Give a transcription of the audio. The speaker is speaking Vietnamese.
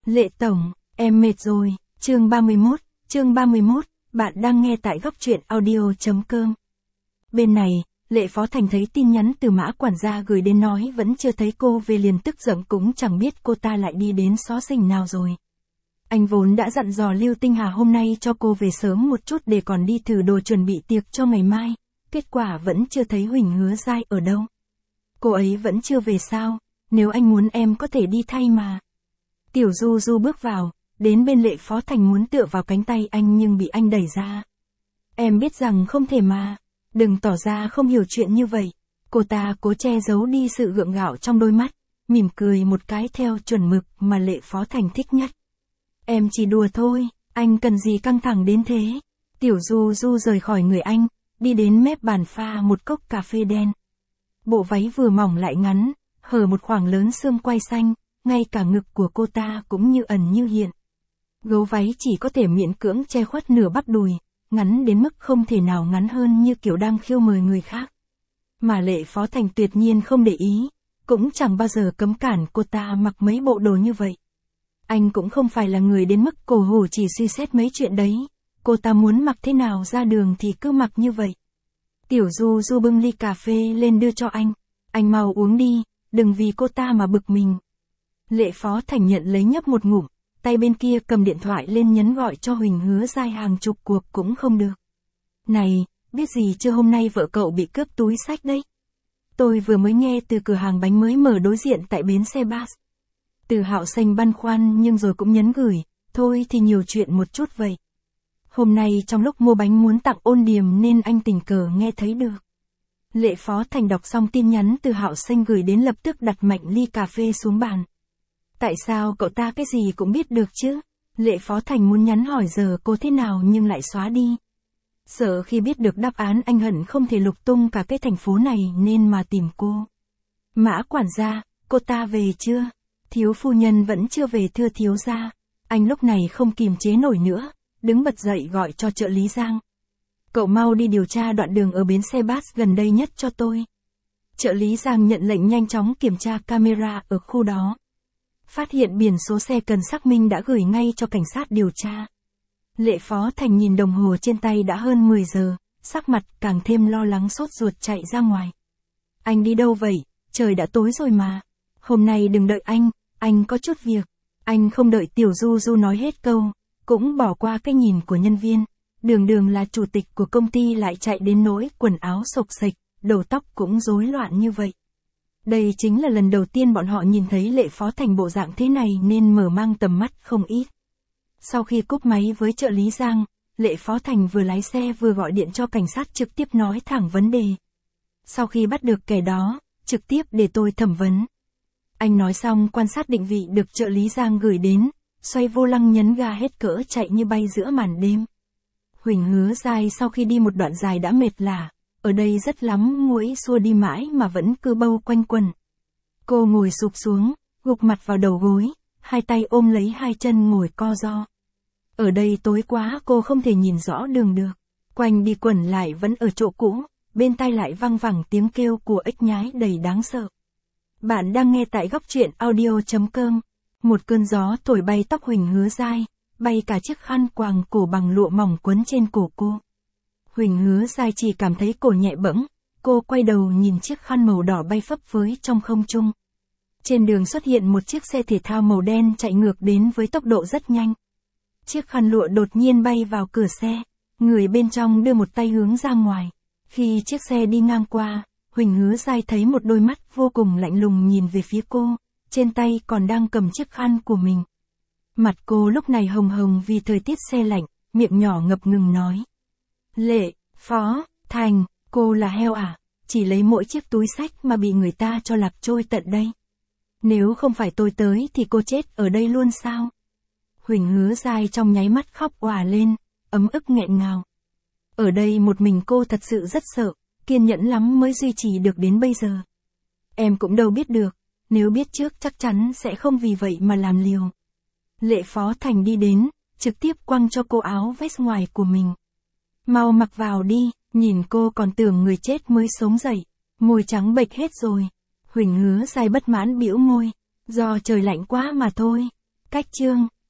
Lệ Tổng, em mệt rồi. Chương 31, bạn đang nghe tại góc truyện audio.com. Bên này, Lệ Phó Thành thấy tin nhắn từ Mã quản gia gửi đến nói vẫn chưa thấy cô về liền tức giận, cũng chẳng biết cô ta lại đi đến xó xỉnh nào rồi. Anh vốn đã dặn dò Lưu Tinh Hà hôm nay cho cô về sớm một chút để còn đi thử đồ chuẩn bị tiệc cho ngày mai, kết quả vẫn chưa thấy Huỳnh Hứa Giai ở đâu. Cô ấy vẫn chưa về sao? Nếu anh muốn em có thể đi thay mà. Tiểu Du Du bước vào, đến bên Lệ Phó Thành muốn tựa vào cánh tay anh nhưng bị anh đẩy ra. Em biết rằng không thể mà. Đừng tỏ ra không hiểu chuyện như vậy. Cô ta cố che giấu đi sự gượng gạo trong đôi mắt, mỉm cười một cái theo chuẩn mực mà Lệ Phó Thành thích nhất. Em chỉ đùa thôi, anh cần gì căng thẳng đến thế. Tiểu Du Du rời khỏi người anh, đi đến mép bàn pha một cốc cà phê đen. Bộ váy vừa mỏng lại ngắn, hở một khoảng lớn xương quai xanh, ngay cả ngực của cô ta cũng như ẩn như hiện. Gấu váy chỉ có thể miễn cưỡng che khuất nửa bắp đùi, ngắn đến mức không thể nào ngắn hơn như kiểu đang khiêu mời người khác. Mà Lệ Phó Thành tuyệt nhiên không để ý, cũng chẳng bao giờ cấm cản cô ta mặc mấy bộ đồ như vậy. Anh cũng không phải là người đến mức cổ hủ chỉ suy xét mấy chuyện đấy, cô ta muốn mặc thế nào ra đường thì cứ mặc như vậy. Tiểu Du Du bưng ly cà phê lên đưa cho anh mau uống đi, đừng vì cô ta mà bực mình. Lệ Phó Thành nhận lấy nhấp một ngụm, tay bên kia cầm điện thoại lên nhấn gọi cho Huỳnh Hứa Giai hàng chục cuộc cũng không được. Này, biết gì chưa, hôm nay vợ cậu bị cướp túi xách đấy. Tôi vừa mới nghe từ cửa hàng bánh mới mở đối diện tại bến xe bus. Từ Hạo Xanh băn khoăn nhưng rồi cũng nhấn gửi, thôi thì nhiều chuyện một chút vậy. Hôm nay trong lúc mua bánh muốn tặng Ôn Điềm nên anh tình cờ nghe thấy được. Lệ Phó Thành đọc xong tin nhắn từ Hạo Xanh gửi đến lập tức đặt mạnh ly cà phê xuống bàn. Tại sao cậu ta cái gì cũng biết được chứ? Lệ Phó Thành muốn nhắn hỏi giờ cô thế nào nhưng lại xóa đi. Sợ khi biết được đáp án anh hận không thể lục tung cả cái thành phố này nên mà tìm cô. Mã quản gia, cô ta về chưa? Thiếu phu nhân vẫn chưa về thưa thiếu gia. Anh lúc này không kìm chế nổi nữa, đứng bật dậy gọi cho trợ lý Giang. Cậu mau đi điều tra đoạn đường ở bến xe bus gần đây nhất cho tôi. Trợ lý Giang nhận lệnh nhanh chóng kiểm tra camera ở khu đó. Phát hiện biển số xe cần xác minh đã gửi ngay cho cảnh sát điều tra. Lệ Phó Thành nhìn đồng hồ trên tay đã hơn 10 giờ, sắc mặt càng thêm lo lắng sốt ruột chạy ra ngoài. Anh đi đâu vậy? Trời đã tối rồi mà. Hôm nay đừng đợi anh có chút việc. Anh không đợi Tiểu Du Du nói hết câu, cũng bỏ qua cái nhìn của nhân viên. Đường là chủ tịch của công ty lại chạy đến nỗi quần áo xộc xệch, đầu tóc cũng rối loạn như vậy. Đây chính là lần đầu tiên bọn họ nhìn thấy Lệ Phó Thành bộ dạng thế này nên mở mang tầm mắt không ít. Sau khi cúp máy với trợ lý Giang, Lệ Phó Thành vừa lái xe vừa gọi điện cho cảnh sát trực tiếp nói thẳng vấn đề. Sau khi bắt được kẻ đó, trực tiếp để tôi thẩm vấn. Anh nói xong quan sát định vị được trợ lý Giang gửi đến, xoay vô lăng nhấn ga hết cỡ chạy như bay giữa màn đêm. Huỳnh Hứa Giai sau khi đi một đoạn dài đã mệt lả, ở đây rất lắm muỗi xua đi mãi mà vẫn cứ bâu quanh quần. Cô ngồi sụp xuống, gục mặt vào đầu gối, hai tay ôm lấy hai chân ngồi co ro. Ở đây tối quá cô không thể nhìn rõ đường được, quanh đi quẩn lại vẫn ở chỗ cũ, bên tai lại văng vẳng tiếng kêu của ếch nhái đầy đáng sợ. Bạn đang nghe tại góc truyện audio.com. Một cơn gió thổi bay tóc Huỳnh Hứa Giai, bay cả chiếc khăn quàng cổ bằng lụa mỏng quấn trên cổ cô. Huỳnh Hứa Giai chỉ cảm thấy cổ nhẹ bẫng, cô quay đầu nhìn chiếc khăn màu đỏ bay phấp phới trong không trung. Trên đường xuất hiện một chiếc xe thể thao màu đen chạy ngược đến với tốc độ rất nhanh. Chiếc khăn lụa đột nhiên bay vào cửa xe, người bên trong đưa một tay hướng ra ngoài. Khi chiếc xe đi ngang qua, Huỳnh Hứa Giai thấy một đôi mắt vô cùng lạnh lùng nhìn về phía cô, trên tay còn đang cầm chiếc khăn của mình. Mặt cô lúc này hồng hồng vì thời tiết se lạnh, miệng nhỏ ngập ngừng nói. Lệ Phó Thành, cô là heo à? Chỉ lấy mỗi chiếc túi xách mà bị người ta cho lạc trôi tận đây. Nếu không phải tôi tới thì cô chết ở đây luôn sao? Huỳnh Hứa Giai trong nháy mắt khóc òa lên, ấm ức nghẹn ngào. Ở đây một mình cô thật sự rất sợ, kiên nhẫn lắm mới duy trì được đến bây giờ. Em cũng đâu biết được, nếu biết trước chắc chắn sẽ không vì vậy mà làm liều. Lệ Phó Thành đi đến, trực tiếp quăng cho cô áo vest ngoài của mình. Mau mặc vào đi, nhìn cô còn tưởng người chết mới sống dậy, môi trắng bệch hết rồi. Huỳnh Hứa Giai bất mãn bĩu môi, do trời lạnh quá mà thôi. Cách chương